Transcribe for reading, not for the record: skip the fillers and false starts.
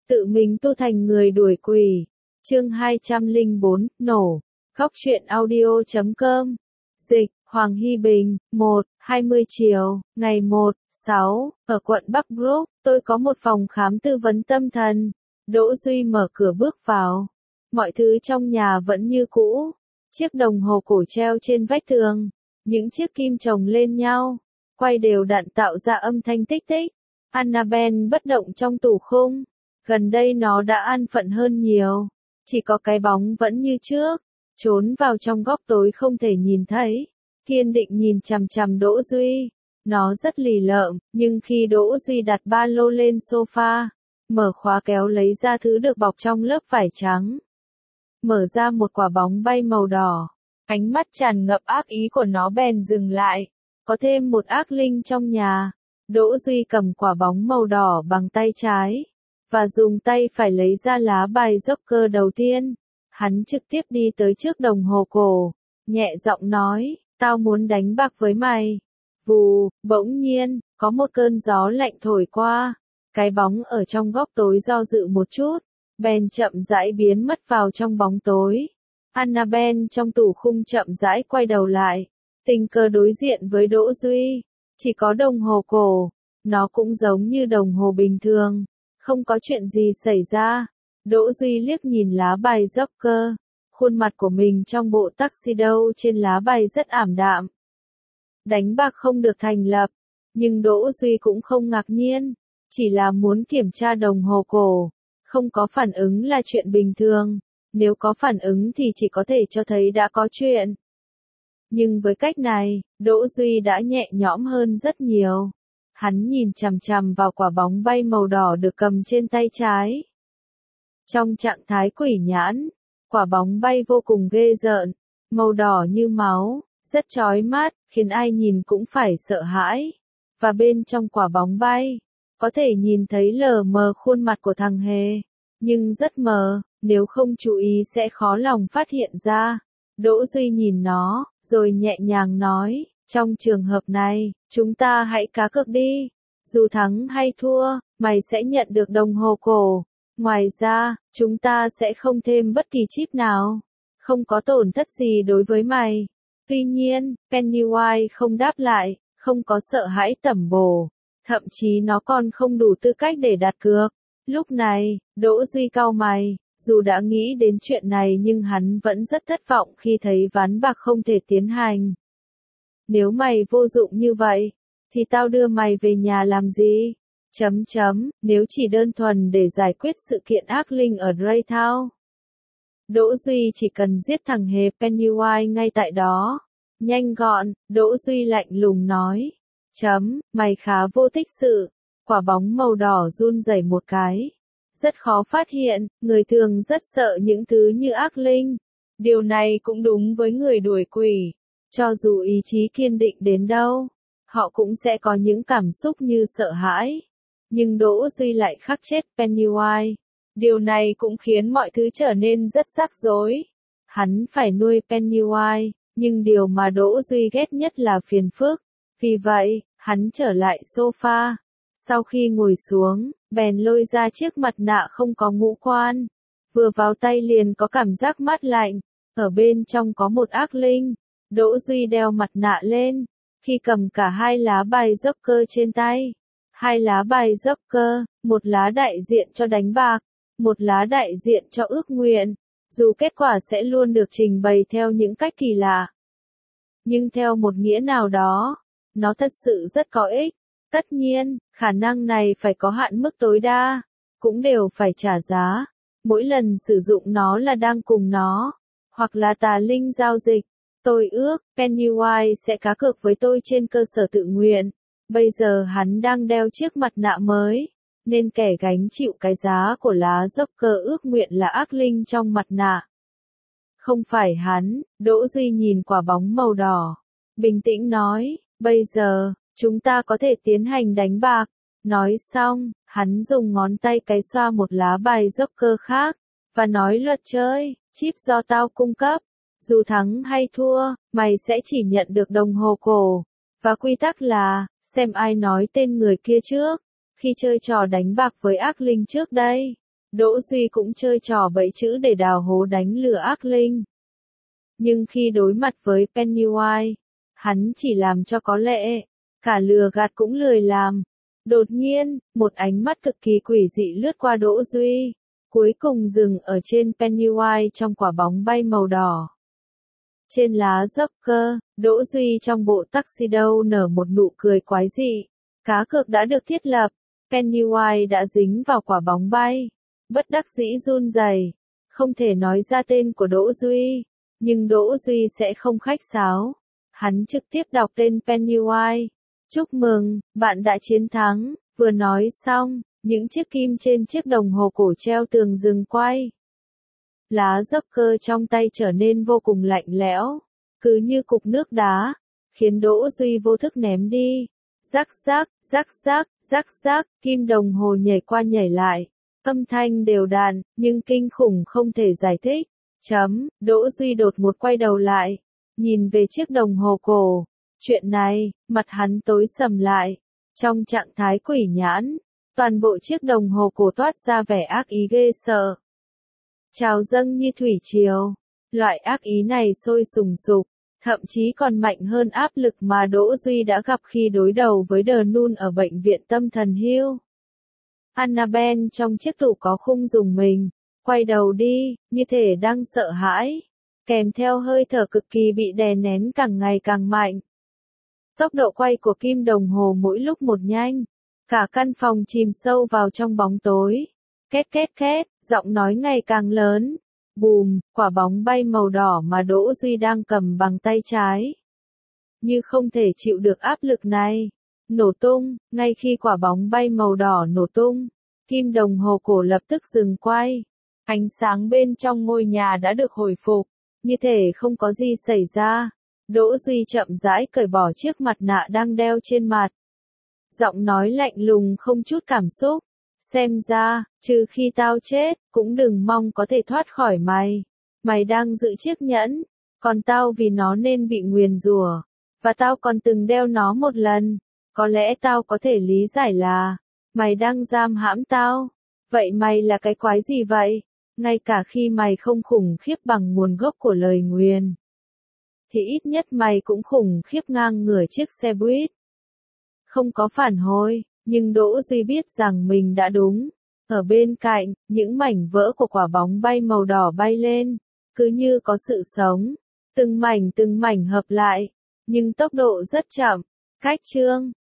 Tự mình tu thành người đuổi quỷ. Chương 204, nổ. Góc truyện audio.com. Dịch, Hoàng Hy Bình, 20 chiều, ngày 1/6, ở quận Bắc Brook, tôi có một phòng khám tư vấn tâm thần. Đỗ Duy mở cửa bước vào. Mọi thứ trong nhà vẫn như cũ. Chiếc đồng hồ cổ treo trên vách tường. Những chiếc kim chồng lên nhau, quay đều đặn tạo ra âm thanh tích tích. Annabelle bất động trong tủ khung. Gần đây nó đã an phận hơn nhiều. Chỉ có cái bóng vẫn như trước, trốn vào trong góc tối không thể nhìn thấy. Kiên định nhìn chằm chằm Đỗ Duy. Nó rất lì lợm, nhưng khi Đỗ Duy đặt ba lô lên sofa, mở khóa kéo lấy ra thứ được bọc trong lớp vải trắng. Mở ra một quả bóng bay màu đỏ. Ánh mắt tràn ngập ác ý của nó bèn dừng lại. Có thêm một ác linh trong nhà. Đỗ Duy cầm quả bóng màu đỏ bằng tay trái, và dùng tay phải lấy ra lá bài Joker đầu tiên. Hắn trực tiếp đi tới trước đồng hồ cổ, nhẹ giọng nói, tao muốn đánh bạc với mày. Vù, bỗng nhiên, có một cơn gió lạnh thổi qua. Cái bóng ở trong góc tối do dự một chút, bèn chậm rãi biến mất vào trong bóng tối. Annabelle trong tủ khung chậm rãi quay đầu lại, tình cờ đối diện với Đỗ Duy. Chỉ có đồng hồ cổ, nó cũng giống như đồng hồ bình thường, không có chuyện gì xảy ra. Đỗ Duy liếc nhìn lá bài Joker, khuôn mặt của mình trong bộ tuxedo trên lá bài rất ảm đạm. Đánh bạc không được thành lập, nhưng Đỗ Duy cũng không ngạc nhiên, chỉ là muốn kiểm tra đồng hồ cổ. Không có phản ứng là chuyện bình thường, nếu có phản ứng thì chỉ có thể cho thấy đã có chuyện. Nhưng với cách này, Đỗ Duy đã nhẹ nhõm hơn rất nhiều. Hắn nhìn chằm chằm vào quả bóng bay màu đỏ được cầm trên tay trái. Trong trạng thái quỷ nhãn, quả bóng bay vô cùng ghê rợn, màu đỏ như máu, rất chói mắt, khiến ai nhìn cũng phải sợ hãi. Và bên trong quả bóng bay, có thể nhìn thấy lờ mờ khuôn mặt của thằng Hề, nhưng rất mờ, nếu không chú ý sẽ khó lòng phát hiện ra. Đỗ Duy nhìn nó, rồi nhẹ nhàng nói, trong trường hợp này, chúng ta hãy cá cược đi. Dù thắng hay thua, mày sẽ nhận được đồng hồ cổ. Ngoài ra, chúng ta sẽ không thêm bất kỳ chip nào. Không có tổn thất gì đối với mày. Tuy nhiên, Pennywise không đáp lại, không có sợ hãi tẩm bổ. Thậm chí nó còn không đủ tư cách để đặt cược. Lúc này, Đỗ Duy cau mày. Dù đã nghĩ đến chuyện này nhưng hắn vẫn rất thất vọng khi thấy ván bạc không thể tiến hành. Nếu mày vô dụng như vậy, thì tao đưa mày về nhà làm gì? Nếu chỉ đơn thuần để giải quyết sự kiện ác linh ở Greytown. Đỗ Duy chỉ cần giết thằng Hề Pennywise ngay tại đó. Nhanh gọn, Đỗ Duy lạnh lùng nói. Mày khá vô tích sự. Quả bóng màu đỏ run rẩy một cái. Rất khó phát hiện, người thường rất sợ những thứ như ác linh. Điều này cũng đúng với người đuổi quỷ. Cho dù ý chí kiên định đến đâu, họ cũng sẽ có những cảm xúc như sợ hãi. Nhưng Đỗ Duy lại khắc chết Pennywise. Điều này cũng khiến mọi thứ trở nên rất rắc rối. Hắn phải nuôi Pennywise, nhưng điều mà Đỗ Duy ghét nhất là phiền phức. Vì vậy, hắn trở lại sofa. Sau khi ngồi xuống, bèn lôi ra chiếc mặt nạ không có ngũ quan. Vừa vào tay liền có cảm giác mát lạnh. Ở bên trong có một ác linh. Đỗ Duy đeo mặt nạ lên. Khi cầm cả hai lá bài Joker trên tay. Hai lá bài Joker, một lá đại diện cho đánh bạc, một lá đại diện cho ước nguyện. Dù kết quả sẽ luôn được trình bày theo những cách kỳ lạ. Nhưng theo một nghĩa nào đó, nó thật sự rất có ích. Tất nhiên, khả năng này phải có hạn mức tối đa, cũng đều phải trả giá. Mỗi lần sử dụng nó là đang cùng nó, hoặc là tà linh giao dịch. Tôi ước, Pennywise sẽ cá cược với tôi trên cơ sở tự nguyện. Bây giờ hắn đang đeo chiếc mặt nạ mới, nên kẻ gánh chịu cái giá của lá Joker ước nguyện là ác linh trong mặt nạ. Không phải hắn, Đỗ Duy nhìn quả bóng màu đỏ. Bình tĩnh nói, bây giờ, chúng ta có thể tiến hành đánh bạc. Nói xong, hắn dùng ngón tay cái xoa một lá bài Joker khác, và nói luật chơi, chip do tao cung cấp. Dù thắng hay thua, mày sẽ chỉ nhận được đồng hồ cổ. Và quy tắc là, xem ai nói tên người kia trước, khi chơi trò đánh bạc với ác linh trước đây. Đỗ Duy cũng chơi trò bẫy chữ để đào hố đánh lừa ác linh. Nhưng khi đối mặt với Pennywise, hắn chỉ làm cho có lệ, cả lừa gạt cũng lười làm. Đột nhiên, một ánh mắt cực kỳ quỷ dị lướt qua Đỗ Duy, cuối cùng dừng ở trên Pennywise trong quả bóng bay màu đỏ. Trên lá Joker, Đỗ Duy trong bộ tuxedo nở một nụ cười quái dị. Cá cược đã được thiết lập, Pennywise đã dính vào quả bóng bay. Bất đắc dĩ run rẩy, không thể nói ra tên của Đỗ Duy, nhưng Đỗ Duy sẽ không khách sáo. Hắn trực tiếp đọc tên Pennywise. Chúc mừng, bạn đã chiến thắng. Vừa nói xong, những chiếc kim trên chiếc đồng hồ cổ treo tường dừng quay. Lá Joker trong tay trở nên vô cùng lạnh lẽo, cứ như cục nước đá, khiến Đỗ Duy vô thức ném đi. Rắc rắc, rắc rắc, rắc rắc, kim đồng hồ nhảy qua nhảy lại. Âm thanh đều đặn, nhưng kinh khủng không thể giải thích. Đỗ Duy đột ngột quay đầu lại, nhìn về chiếc đồng hồ cổ. Chuyện này, mặt hắn tối sầm lại. Trong trạng thái quỷ nhãn, toàn bộ chiếc đồng hồ cổ toát ra vẻ ác ý ghê sợ. Trào dâng như thủy triều. Loại ác ý này sôi sùng sục, thậm chí còn mạnh hơn áp lực mà Đỗ Duy đã gặp khi đối đầu với The Nun ở bệnh viện tâm thần Hill. Annabelle trong chiếc tủ có khung rùng mình, quay đầu đi, như thể đang sợ hãi, kèm theo hơi thở cực kỳ bị đè nén càng ngày càng mạnh. Tốc độ quay của kim đồng hồ mỗi lúc một nhanh, cả căn phòng chìm sâu vào trong bóng tối. Két két két, giọng nói ngày càng lớn. Bùm, quả bóng bay màu đỏ mà Đỗ Duy đang cầm bằng tay trái. Như không thể chịu được áp lực này. Nổ tung, ngay khi quả bóng bay màu đỏ nổ tung, kim đồng hồ cổ lập tức dừng quay. Ánh sáng bên trong ngôi nhà đã được hồi phục, như thể không có gì xảy ra. Đỗ Duy chậm rãi cởi bỏ chiếc mặt nạ đang đeo trên mặt. Giọng nói lạnh lùng không chút cảm xúc. Xem ra, trừ khi tao chết, cũng đừng mong có thể thoát khỏi mày. Mày đang giữ chiếc nhẫn, còn tao vì nó nên bị nguyền rủa, và tao còn từng đeo nó một lần. Có lẽ tao có thể lý giải là, mày đang giam hãm tao. Vậy mày là cái quái gì vậy? Ngay cả khi mày không khủng khiếp bằng nguồn gốc của lời nguyền, thì ít nhất mày cũng khủng khiếp ngang ngửa chiếc xe buýt. Không có phản hồi, nhưng Đỗ Duy biết rằng mình đã đúng. Ở bên cạnh, những mảnh vỡ của quả bóng bay màu đỏ bay lên, cứ như có sự sống. Từng mảnh hợp lại, nhưng tốc độ rất chậm. Cách chương